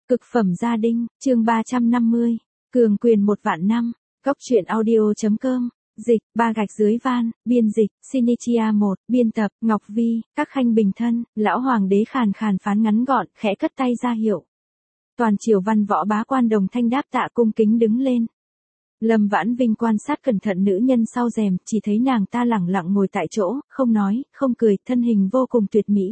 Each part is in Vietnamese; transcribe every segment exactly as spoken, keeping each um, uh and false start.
Cực phẩm gia đình, chương ba trăm năm mươi. Cường quyền một vạn năm. Góc truyện audio.com. Dịch, ba gạch dưới van, biên dịch, Shinichia một, biên tập, Ngọc Vi, các khanh bình thân, lão hoàng đế khàn khàn phán ngắn gọn, khẽ cất tay ra hiệu. Toàn triều văn võ bá quan đồng thanh đáp tạ cung kính đứng lên. Lâm Vãn Vinh quan sát cẩn thận nữ nhân sau rèm, chỉ thấy nàng ta lẳng lặng ngồi tại chỗ, không nói, không cười, thân hình vô cùng tuyệt mỹ.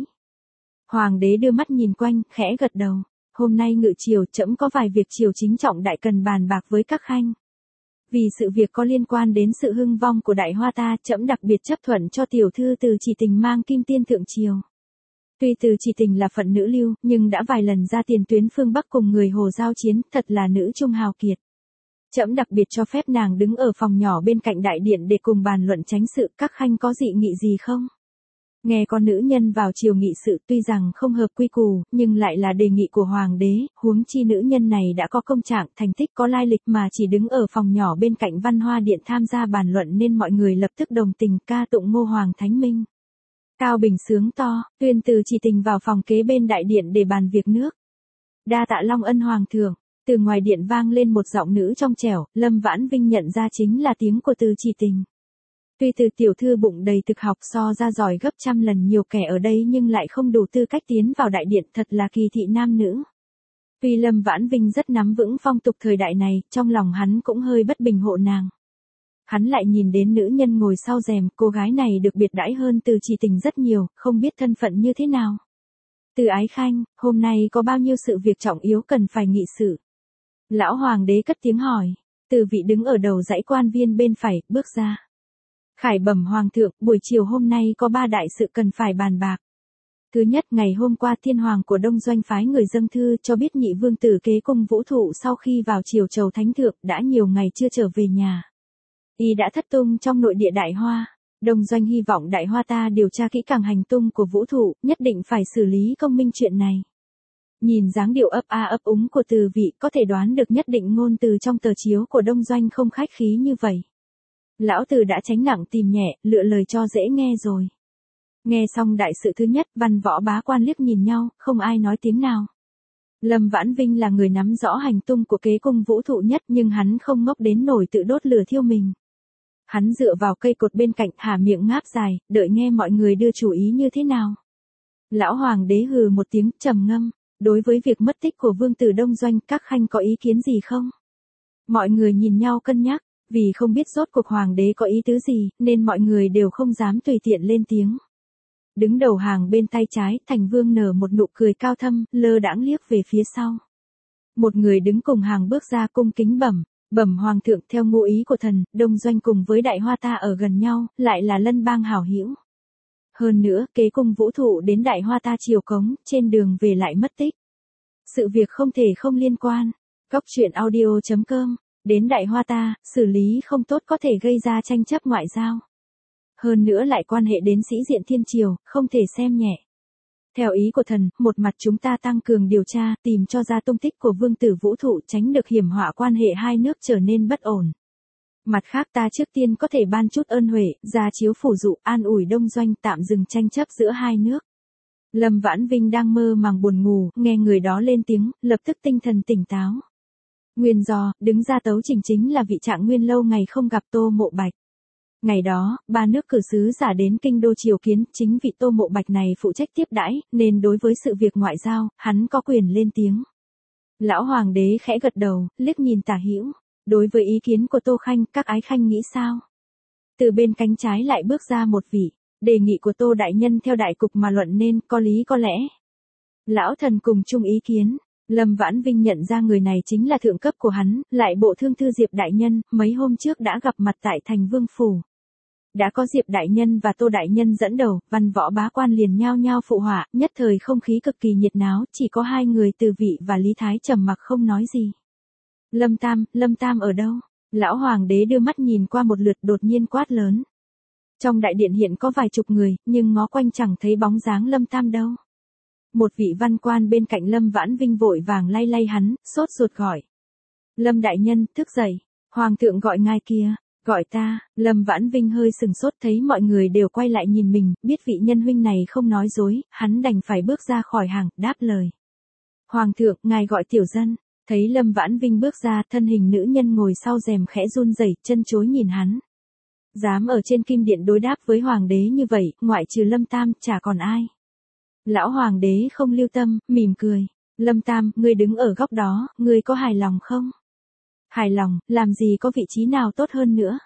Hoàng đế đưa mắt nhìn quanh, khẽ gật đầu. Hôm nay ngự triều trẫm có vài việc triều chính trọng đại cần bàn bạc với các khanh. Vì sự việc có liên quan đến sự hưng vong của đại hoa ta, trẫm đặc biệt chấp thuận cho tiểu thư Từ Chỉ Tình mang kim tiên thượng triều. Tuy Từ Chỉ Tình là phận nữ lưu, nhưng đã vài lần ra tiền tuyến phương Bắc cùng người Hồ giao chiến, thật là nữ trung hào kiệt. Trẫm đặc biệt cho phép nàng đứng ở phòng nhỏ bên cạnh đại điện để cùng bàn luận tránh sự, các khanh có dị nghị gì không? Nghe con nữ nhân vào triều nghị sự tuy rằng không hợp quy củ, nhưng lại là đề nghị của hoàng đế, huống chi nữ nhân này đã có công trạng, thành tích có lai lịch mà chỉ đứng ở phòng nhỏ bên cạnh văn hoa điện tham gia bàn luận nên mọi người lập tức đồng tình ca tụng Ngô Hoàng Thánh Minh. Cao Bình sướng to, tuyên Từ Chỉ Tình vào phòng kế bên đại điện để bàn việc nước. Đa tạ long ân hoàng thượng. Từ ngoài điện vang lên một giọng nữ trong trẻo, Lâm Vãn Vinh nhận ra chính là tiếng của Từ Chỉ Tình. Tuy Từ tiểu thư bụng đầy thực học so ra giỏi gấp trăm lần nhiều kẻ ở đây nhưng lại không đủ tư cách tiến vào đại điện, thật là kỳ thị nam nữ. Tuy Lâm Vãn Vinh rất nắm vững phong tục thời đại này, trong lòng hắn cũng hơi bất bình hộ nàng. Hắn lại nhìn đến nữ nhân ngồi sau rèm, cô gái này được biệt đãi hơn Từ Chỉ Tình rất nhiều, không biết thân phận như thế nào. Từ ái khanh, hôm nay có bao nhiêu sự việc trọng yếu cần phải nghị sự? Lão hoàng đế cất tiếng hỏi. Từ vị đứng ở đầu dãy quan viên bên phải, bước ra. Khải bẩm hoàng thượng, buổi chiều hôm nay có ba đại sự cần phải bàn bạc. Thứ nhất, ngày hôm qua thiên hoàng của Đông Doanh phái người dâng thư cho biết nhị vương tử kế cung Vũ Thụ sau khi vào triều chầu thánh thượng đã nhiều ngày chưa trở về nhà. Y đã thất tung trong nội địa Đại Hoa. Đông Doanh hy vọng Đại Hoa ta điều tra kỹ càng hành tung của Vũ Thụ, nhất định phải xử lý công minh chuyện này. Nhìn dáng điệu ấp a ấp úng của Từ vị có thể đoán được nhất định ngôn từ trong tờ chiếu của Đông Doanh không khách khí như vậy. Lão Từ đã tránh nặng tìm nhẹ, lựa lời cho dễ nghe rồi. Nghe xong đại sự thứ nhất, văn võ bá quan liếc nhìn nhau, không ai nói tiếng nào. Lâm Vãn Vinh là người nắm rõ hành tung của kế cung Vũ Thụ nhất nhưng hắn không ngốc đến nổi tự đốt lửa thiêu mình. Hắn dựa vào cây cột bên cạnh thả miệng ngáp dài, đợi nghe mọi người đưa chủ ý như thế nào. Lão hoàng đế hừ một tiếng, trầm ngâm. Đối với việc mất tích của vương tử Đông Doanh, các khanh có ý kiến gì không? Mọi người nhìn nhau cân nhắc, vì không biết rốt cuộc hoàng đế có ý tứ gì, nên mọi người đều không dám tùy tiện lên tiếng. Đứng đầu hàng bên tay trái, Thành Vương nở một nụ cười cao thâm, lơ đãng liếc về phía sau. Một người đứng cùng hàng bước ra cung kính bẩm, bẩm hoàng thượng, theo ngụ ý của thần, Đông Doanh cùng với Đại Hoa ta ở gần nhau, lại là lân bang hảo hữu. Hơn nữa, kế cung Vũ Thụ đến Đại Hoa ta triều cống, trên đường về lại mất tích. Sự việc không thể không liên quan. Góc truyện audio.com. Đến Đại Hoa ta, xử lý không tốt có thể gây ra tranh chấp ngoại giao. Hơn nữa lại quan hệ đến sĩ diện thiên triều, không thể xem nhẹ. Theo ý của thần, một mặt chúng ta tăng cường điều tra, tìm cho ra tung tích của vương tử Vũ Thụ, tránh được hiểm họa quan hệ hai nước trở nên bất ổn. Mặt khác ta trước tiên có thể ban chút ơn huệ, ra chiếu phủ dụ, an ủi Đông Doanh, tạm dừng tranh chấp giữa hai nước. Lâm Vãn Vinh đang mơ màng buồn ngủ, nghe người đó lên tiếng, lập tức tinh thần tỉnh táo. Nguyên do, đứng ra tấu trình chính là vị Trạng Nguyên lâu ngày không gặp Tô Mộ Bạch. Ngày đó, ba nước cử sứ giả đến kinh đô triều kiến, chính vị Tô Mộ Bạch này phụ trách tiếp đãi, nên đối với sự việc ngoại giao, hắn có quyền lên tiếng. Lão hoàng đế khẽ gật đầu, liếc nhìn tả hữu. Đối với ý kiến của Tô Khanh, các ái khanh nghĩ sao? Từ bên cánh trái lại bước ra một vị, đề nghị của Tô đại nhân theo đại cục mà luận nên có lý có lẽ. Lão thần cùng chung ý kiến. Lâm Vãn Vinh nhận ra người này chính là thượng cấp của hắn, lại bộ thương thư Diệp đại nhân, mấy hôm trước đã gặp mặt tại Thành Vương phủ. Đã có Diệp đại nhân và Tô đại nhân dẫn đầu, văn võ bá quan liền nhao nhao phụ họa, nhất thời không khí cực kỳ nhiệt náo, chỉ có hai người Từ vị và Lý Thái trầm mặc không nói gì. Lâm Tam, Lâm Tam ở đâu? Lão hoàng đế đưa mắt nhìn qua một lượt đột nhiên quát lớn. Trong đại điện hiện có vài chục người, nhưng ngó quanh chẳng thấy bóng dáng Lâm Tam đâu. Một vị văn quan bên cạnh Lâm Vãn Vinh vội vàng lay lay hắn, sốt ruột gọi. Lâm đại nhân, thức dậy, hoàng thượng gọi ngài kia, gọi ta. Lâm Vãn Vinh hơi sừng sốt thấy mọi người đều quay lại nhìn mình, biết vị nhân huynh này không nói dối, hắn đành phải bước ra khỏi hàng, đáp lời. Hoàng thượng, ngài gọi tiểu dân. Thấy Lâm Vãn Vinh bước ra, thân hình nữ nhân ngồi sau rèm khẽ run rẩy, chân chối nhìn hắn. Dám ở trên kim điện đối đáp với hoàng đế như vậy, ngoại trừ Lâm Tam, chả còn ai. Lão hoàng đế không lưu tâm, mỉm cười. Lâm Tam, ngươi đứng ở góc đó, ngươi có hài lòng không? Hài lòng, làm gì có vị trí nào tốt hơn nữa?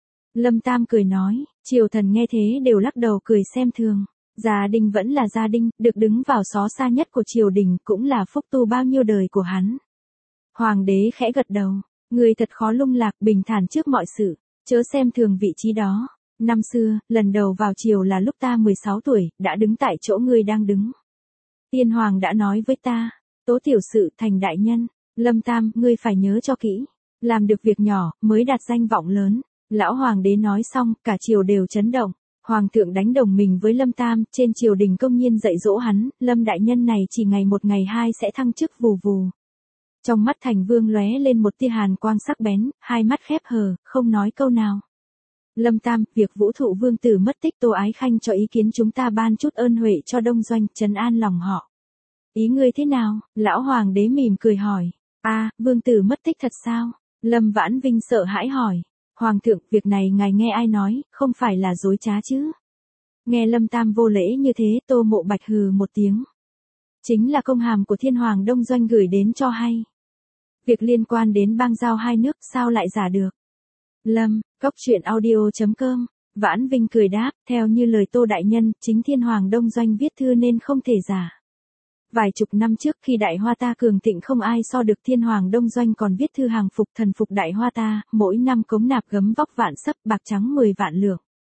Lâm Tam cười nói, triều thần nghe thế đều lắc đầu cười xem thường. Gia đình vẫn là gia đình, được đứng vào xó xa nhất của triều đình cũng là phúc tu bao nhiêu đời của hắn. Hoàng đế khẽ gật đầu, người thật khó lung lạc bình thản trước mọi sự, chớ xem thường vị trí đó. Năm xưa, lần đầu vào triều là lúc ta mười sáu tuổi, đã đứng tại chỗ ngươi đang đứng. Tiên hoàng đã nói với ta, tố tiểu sự thành đại nhân, Lâm Tam, ngươi phải nhớ cho kỹ, làm được việc nhỏ, mới đạt danh vọng lớn. Lão hoàng đế nói xong, cả triều đều chấn động. Hoàng thượng đánh đồng mình với Lâm Tam, trên triều đình công nhiên dạy dỗ hắn, Lâm đại nhân này chỉ ngày một ngày hai sẽ thăng chức vù vù. Trong mắt Thành Vương lóe lên một tia hàn quang sắc bén, hai mắt khép hờ, không nói câu nào. Lâm Tam, việc Vũ Thụ Vương tử mất tích Tô Ái Khanh cho ý kiến chúng ta ban chút ơn huệ cho Đông Doanh, trấn an lòng họ. Ý ngươi thế nào? Lão hoàng đế mỉm cười hỏi. A, à, vương tử mất tích thật sao? Lâm Vãn Vinh sợ hãi hỏi. Hoàng thượng, việc này ngài nghe ai nói, không phải là dối trá chứ? Nghe Lâm Tam vô lễ như thế, Tô Mộ Bạch hừ một tiếng. Chính là công hàm của Thiên Hoàng Đông Doanh gửi đến cho hay. Việc liên quan đến bang giao hai nước sao lại giả được? Lâm, cốc truyện audio chấm com, Vãn Vinh cười đáp, theo như lời Tô đại nhân, chính Thiên Hoàng Đông Doanh viết thư nên không thể giả. Vài chục năm trước khi Đại Hoa ta cường thịnh không ai so được, Thiên Hoàng Đông Doanh còn viết thư hàng phục thần phục Đại Hoa ta, mỗi năm cống nạp gấm vóc vạn sấp, bạc trắng mười vạn lượng.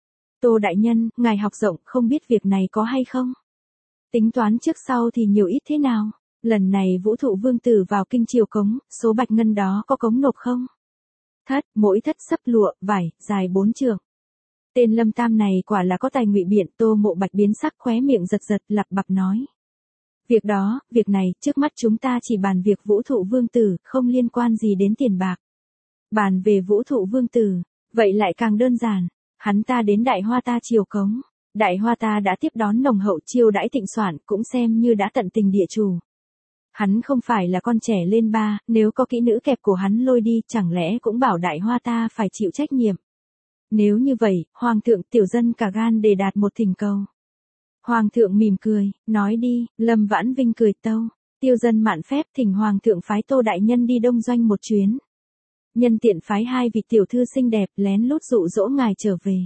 Tô đại nhân, ngài học rộng, không biết việc này có hay không? Tính toán trước sau thì nhiều ít thế nào? Lần này Vũ Thụ Vương tử vào kinh triều cống, số bạch ngân đó có cống nộp không? Thất, mỗi thất sấp lụa, vải, dài bốn trượng. Tên Lâm Tam này quả là có tài ngụy biện. Tô Mộ Bạch biến sắc, khóe miệng giật giật, lặp bặp nói. Việc đó, việc này, trước mắt chúng ta chỉ bàn việc Vũ Thụ Vương tử, không liên quan gì đến tiền bạc. Bàn về Vũ Thụ Vương tử, vậy lại càng đơn giản. Hắn ta đến Đại Hoa ta triều cống. Đại Hoa ta đã tiếp đón nồng hậu, chiêu đãi thịnh soạn, cũng xem như đã tận tình địa chủ. Hắn không phải là con trẻ lên ba, nếu có kỹ nữ kẹp của hắn lôi đi, chẳng lẽ cũng bảo Đại Hoa ta phải chịu trách nhiệm. Nếu như vậy, Hoàng thượng, tiểu dân cả gan đề đạt một thỉnh cầu. Hoàng thượng mỉm cười, nói đi. Lâm Vãn Vinh cười tâu, tiêu dân mạn phép thỉnh Hoàng thượng phái Tô đại nhân đi Đông Doanh một chuyến. Nhân tiện phái hai vị tiểu thư xinh đẹp lén lút dụ dỗ ngài trở về.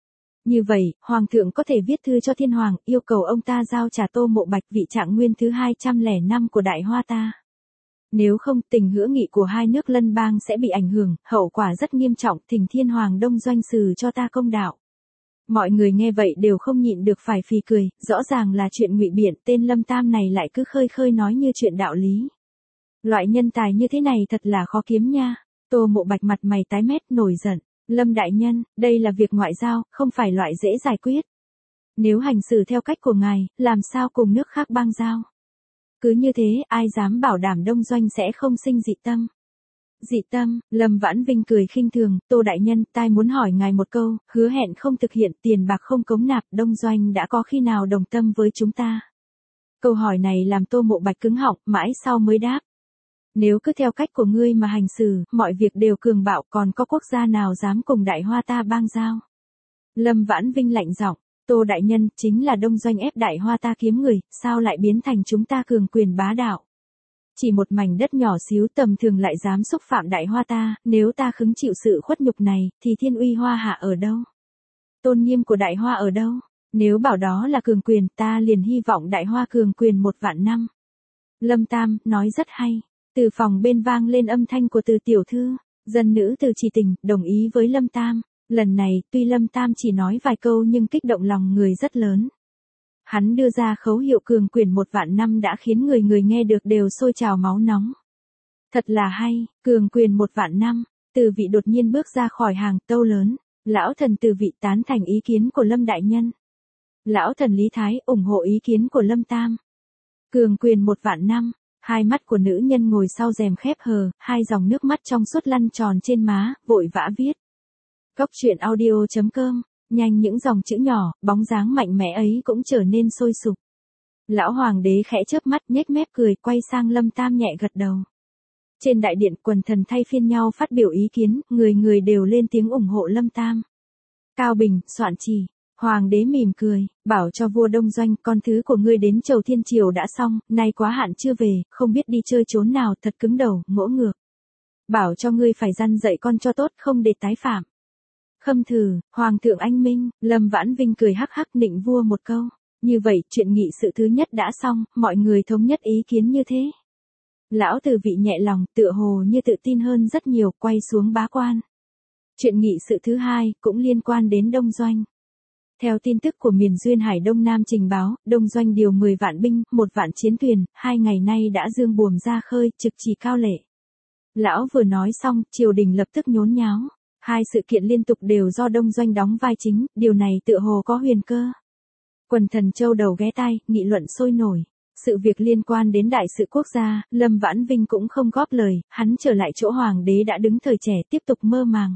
Như vậy, Hoàng thượng có thể viết thư cho Thiên Hoàng, yêu cầu ông ta giao trả Tô Mộ Bạch vị trạng nguyên thứ hai trăm lẻ năm của Đại Hoa ta. Nếu không, tình hữu nghị của hai nước lân bang sẽ bị ảnh hưởng, hậu quả rất nghiêm trọng, thỉnh Thiên Hoàng Đông Doanh xử cho ta công đạo. Mọi người nghe vậy đều không nhịn được phải phì cười, rõ ràng là chuyện ngụy biện, tên Lâm Tam này lại cứ khơi khơi nói như chuyện đạo lý. Loại nhân tài như thế này thật là khó kiếm nha. Tô Mộ Bạch mặt mày tái mét, nổi giận. Lâm đại nhân, đây là việc ngoại giao, không phải loại dễ giải quyết. Nếu hành xử theo cách của ngài, làm sao cùng nước khác bang giao? Cứ như thế, ai dám bảo đảm Đông Doanh sẽ không sinh dị tâm? Dị tâm, Lâm Vãn Vinh cười khinh thường, Tô đại nhân, tai muốn hỏi ngài một câu, hứa hẹn không thực hiện, tiền bạc không cống nạp, Đông Doanh đã có khi nào đồng tâm với chúng ta? Câu hỏi này làm Tô Mộ Bạch cứng họng, mãi sau mới đáp. Nếu cứ theo cách của ngươi mà hành xử, mọi việc đều cường bạo, còn có quốc gia nào dám cùng Đại Hoa ta bang giao? Lâm Vãn Vinh lạnh giọng, Tô đại nhân, chính là Đông Doanh ép Đại Hoa ta kiếm người, sao lại biến thành chúng ta cường quyền bá đạo? Chỉ một mảnh đất nhỏ xíu tầm thường lại dám xúc phạm Đại Hoa ta, nếu ta khứng chịu sự khuất nhục này, thì thiên uy Hoa hạ ở đâu? Tôn nghiêm của Đại Hoa ở đâu? Nếu bảo đó là cường quyền, ta liền hy vọng Đại Hoa cường quyền một vạn năm. Lâm Tam, nói rất hay. Từ phòng bên vang lên âm thanh của Từ tiểu thư, dân nữ Từ Chỉ Tình, đồng ý với Lâm Tam. Lần này, tuy Lâm Tam chỉ nói vài câu nhưng kích động lòng người rất lớn. Hắn đưa ra khẩu hiệu cường quyền một vạn năm đã khiến người người nghe được đều sôi trào máu nóng. Thật là hay, cường quyền một vạn năm. Từ Vị đột nhiên bước ra khỏi hàng tâu lớn. Lão thần Từ Vị tán thành ý kiến của Lâm đại nhân. Lão thần Lý Thái ủng hộ ý kiến của Lâm Tam. Cường quyền một vạn năm. Hai mắt của nữ nhân ngồi sau rèm khép hờ, hai dòng nước mắt trong suốt lăn tròn trên má, vội vã viết. Cốc truyện audio chấm com, nhanh những dòng chữ nhỏ, bóng dáng mạnh mẽ ấy cũng trở nên sôi sục. Lão hoàng đế khẽ chớp mắt nhếch mép cười, quay sang Lâm Tam nhẹ gật đầu. Trên đại điện quần thần thay phiên nhau phát biểu ý kiến, người người đều lên tiếng ủng hộ Lâm Tam. Cao Bình, soạn chỉ. Hoàng đế mỉm cười, bảo cho vua Đông Doanh, con thứ của ngươi đến chầu thiên triều đã xong, nay quá hạn chưa về, không biết đi chơi trốn nào, thật cứng đầu, ngỗ ngược. Bảo cho ngươi phải răn dạy con cho tốt, không để tái phạm. Khâm thử, Hoàng thượng anh minh. Lâm Vãn Vinh cười hắc hắc nịnh vua một câu. Như vậy, chuyện nghị sự thứ nhất đã xong, mọi người thống nhất ý kiến như thế. Lão từ vị nhẹ lòng, tựa hồ như tự tin hơn rất nhiều, quay xuống bá quan. Chuyện nghị sự thứ hai, cũng liên quan đến Đông Doanh. Theo tin tức của miền Duyên Hải Đông Nam trình báo, Đông Doanh điều mười vạn binh, một vạn chiến thuyền, hai ngày nay đã dương buồm ra khơi, trực chỉ Cao Lệ. Lão vừa nói xong, triều đình lập tức nhốn nháo. Hai sự kiện liên tục đều do Đông Doanh đóng vai chính, điều này tựa hồ có huyền cơ. Quần thần châu đầu ghé tai, nghị luận sôi nổi. Sự việc liên quan đến đại sự quốc gia, Lâm Vãn Vinh cũng không góp lời, hắn trở lại chỗ hoàng đế đã đứng thời trẻ tiếp tục mơ màng.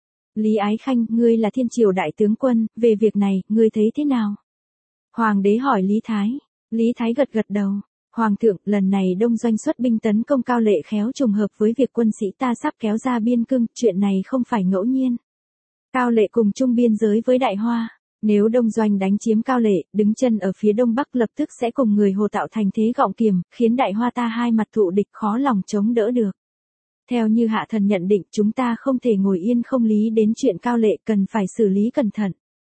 Lý Ái Khanh, ngươi là thiên triều đại tướng quân, về việc này, ngươi thấy thế nào? Hoàng đế hỏi Lý Thái. Lý Thái gật gật đầu. Hoàng thượng, lần này Đông Doanh xuất binh tấn công Cao Lệ khéo trùng hợp với việc quân sĩ ta sắp kéo ra biên cương, chuyện này không phải ngẫu nhiên. Cao Lệ cùng chung biên giới với Đại Hoa. Nếu Đông Doanh đánh chiếm Cao Lệ, đứng chân ở phía đông bắc lập tức sẽ cùng người Hồ tạo thành thế gọng kiềm, khiến Đại Hoa ta hai mặt thụ địch khó lòng chống đỡ được. Theo như hạ thần nhận định, chúng ta không thể ngồi yên không lý đến chuyện Cao Lệ, cần phải xử lý cẩn thận.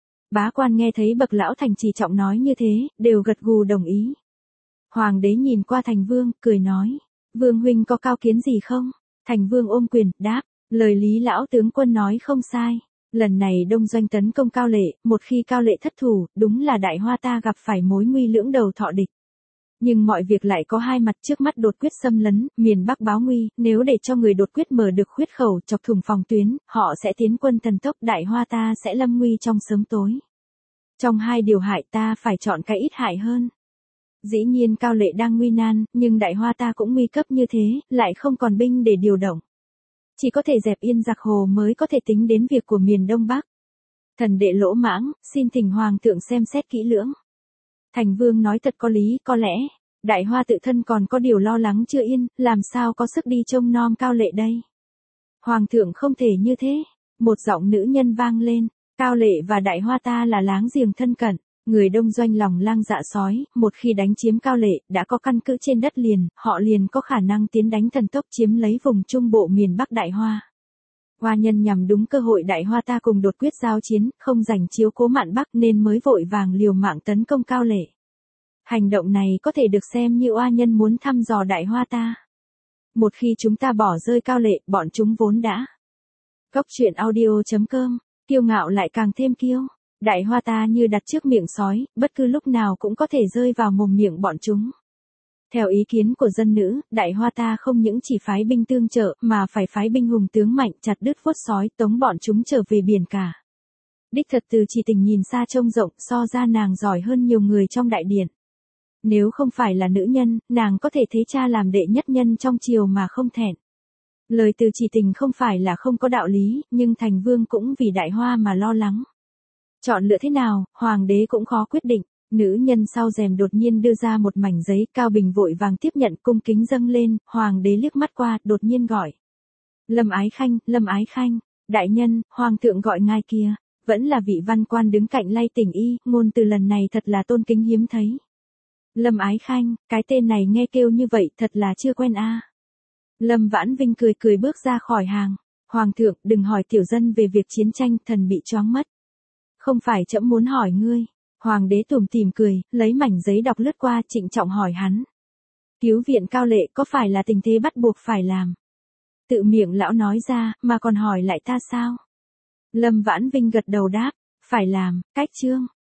Bá quan nghe thấy bậc lão thành trì trọng nói như thế, đều gật gù đồng ý. Hoàng đế nhìn qua Thành Vương, cười nói, Vương huynh có cao kiến gì không? Thành Vương ôm quyền, đáp, lời Lý lão tướng quân nói không sai. Lần này Đông Doanh tấn công Cao Lệ, một khi Cao Lệ thất thủ, đúng là Đại Hoa ta gặp phải mối nguy lưỡng đầu thọ địch. Nhưng mọi việc lại có hai mặt, trước mắt đột quyết xâm lấn, miền Bắc báo nguy, nếu để cho người đột quyết mở được khuyết khẩu chọc thủng phòng tuyến, họ sẽ tiến quân thần tốc, Đại Hoa ta sẽ lâm nguy trong sớm tối. Trong hai điều hại ta phải chọn cái ít hại hơn. Dĩ nhiên Cao Lệ đang nguy nan, nhưng Đại Hoa ta cũng nguy cấp như thế, lại không còn binh để điều động. Chỉ có thể dẹp yên giặc Hồ mới có thể tính đến việc của miền Đông Bắc. Thần đệ lỗ mãng, xin thỉnh Hoàng thượng xem xét kỹ lưỡng. Thành Vương nói thật có lý, có lẽ, Đại Hoa tự thân còn có điều lo lắng chưa yên, làm sao có sức đi trông nom Cao Lệ đây. Hoàng thượng không thể như thế. Một giọng nữ nhân vang lên, Cao Lệ và Đại Hoa ta là láng giềng thân cận. Người Đông Doanh lòng lang dạ sói, một khi đánh chiếm Cao Lệ, đã có căn cứ trên đất liền, họ liền có khả năng tiến đánh thần tốc chiếm lấy vùng trung bộ miền Bắc Đại Hoa. Hoa nhân nhằm đúng cơ hội Đại Hoa ta cùng đột quyết giao chiến, không giành chiếu cố mạn Bắc nên mới vội vàng liều mạng tấn công Cao Lệ. Hành động này có thể được xem như oa nhân muốn thăm dò Đại Hoa ta. Một khi chúng ta bỏ rơi Cao Lệ, bọn chúng vốn đã. Góc truyện audio chấm com, kiêu ngạo lại càng thêm kiêu. Đại Hoa ta như đặt trước miệng sói, bất cứ lúc nào cũng có thể rơi vào mồm miệng bọn chúng. Theo ý kiến của dân nữ, Đại Hoa ta không những chỉ phái binh tương trợ, mà phải phái binh hùng tướng mạnh chặt đứt vuốt sói, tống bọn chúng trở về biển cả. Đích thật Từ Chỉ Tình nhìn xa trông rộng, so ra nàng giỏi hơn nhiều người trong đại điện. Nếu không phải là nữ nhân, nàng có thể thấy cha làm đệ nhất nhân trong triều mà không thẹn. Lời Từ Chỉ Tình không phải là không có đạo lý, nhưng Thành Vương cũng vì Đại Hoa mà lo lắng. Chọn lựa thế nào, hoàng đế cũng khó quyết định. Nữ nhân sau rèm đột nhiên đưa ra một mảnh giấy, Cao Bình vội vàng tiếp nhận, cung kính dâng lên, hoàng đế liếc mắt qua, đột nhiên gọi. Lâm Ái Khanh, Lâm Ái Khanh, đại nhân, hoàng thượng gọi ngài kia, vẫn là vị văn quan đứng cạnh lay tỉnh y, ngôn từ lần này thật là tôn kính hiếm thấy. Lâm Ái Khanh, cái tên này nghe kêu như vậy, thật là chưa quen a. À. Lâm Vãn Vinh cười cười bước ra khỏi hàng, hoàng thượng, đừng hỏi tiểu dân về việc chiến tranh, thần bị choáng mất. Không phải trẫm muốn hỏi ngươi. Hoàng đế tủm tỉm cười, lấy mảnh giấy đọc lướt qua, trịnh trọng hỏi hắn. Cứu viện Cao Lệ có phải là tình thế bắt buộc phải làm? Tự miệng lão nói ra, mà còn hỏi lại ta sao? Lâm Vãn Vinh gật đầu đáp, phải làm, cách chương.